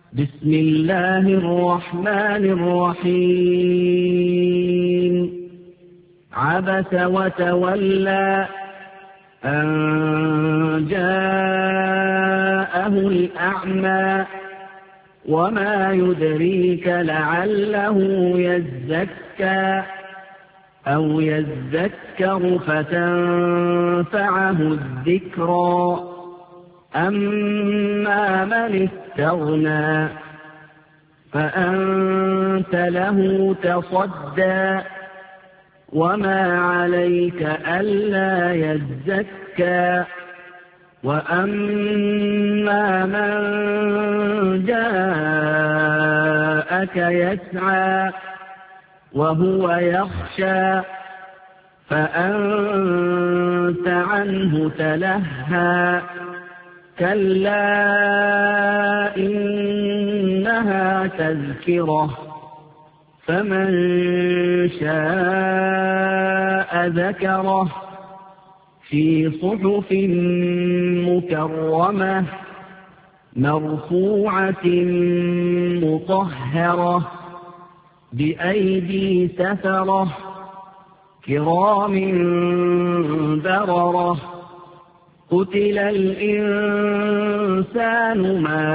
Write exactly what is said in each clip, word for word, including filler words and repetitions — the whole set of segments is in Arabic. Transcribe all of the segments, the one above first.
بسم الله الرحمن الرحيم عبس وتولى أن جاءه الأعمى وما يدريك لعله يزكى أو يذكر فتنفعه الذكرى أما من استغنى فأنت له تصدى وما عليك ألا يزكى وأما من جاءك يسعى وهو يخشى فأنت عنه تلهى كلا إنها تذكرة فمن شاء ذكره في صحف مكرمة مرفوعة مطهرة بأيدي سفرة كرام بررة قتل الإنسان ما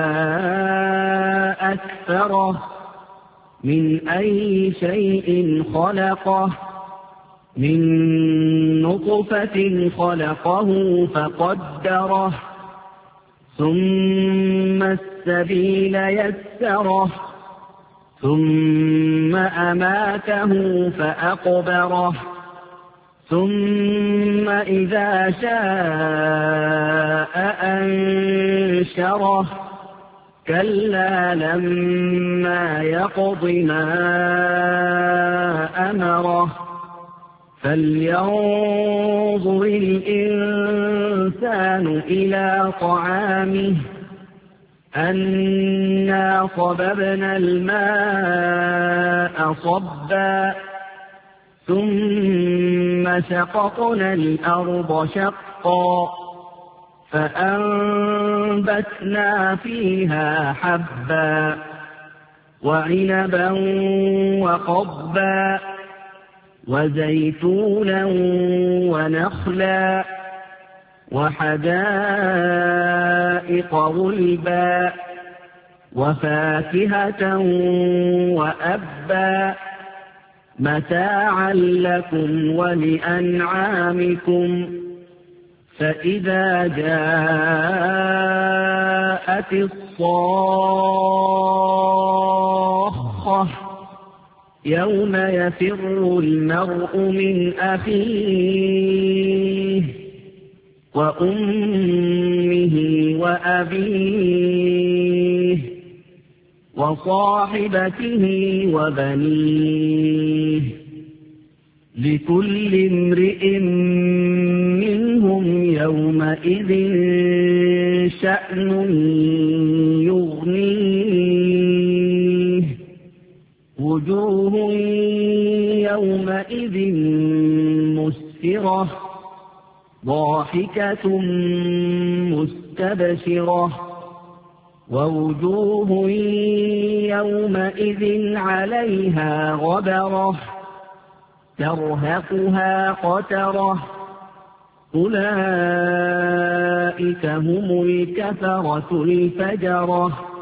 أكفره من أي شيء خلقه من نطفة خلقه فقدره ثم السبيل يسره ثم أماته فأقبره ثم إذا شاء أنشره كلا لما يقض ما أمره فلينظر الإنسان إلى طعامه أنا صببنا الماء صبا ثم شققنا الأرض شقا فأنبتنا فيها حبا وعنبا وقضبا وزيتونا ونخلا وحدائق غلبا وفاكهة وأبا متاعا لكم ولأنعامكم فإذا جاءت الصاخة يوم يفر المرء من أخيه وأمه وأبيه وصاحبته وبنيه لكل امرئ منهم يومئذ شأن يغنيه وجوه يومئذ مسفرة ضاحكة مستبشرة ووجوه يومئذ عليها غبرة ترهقها قترة أولئك هم الكفرة الفجرة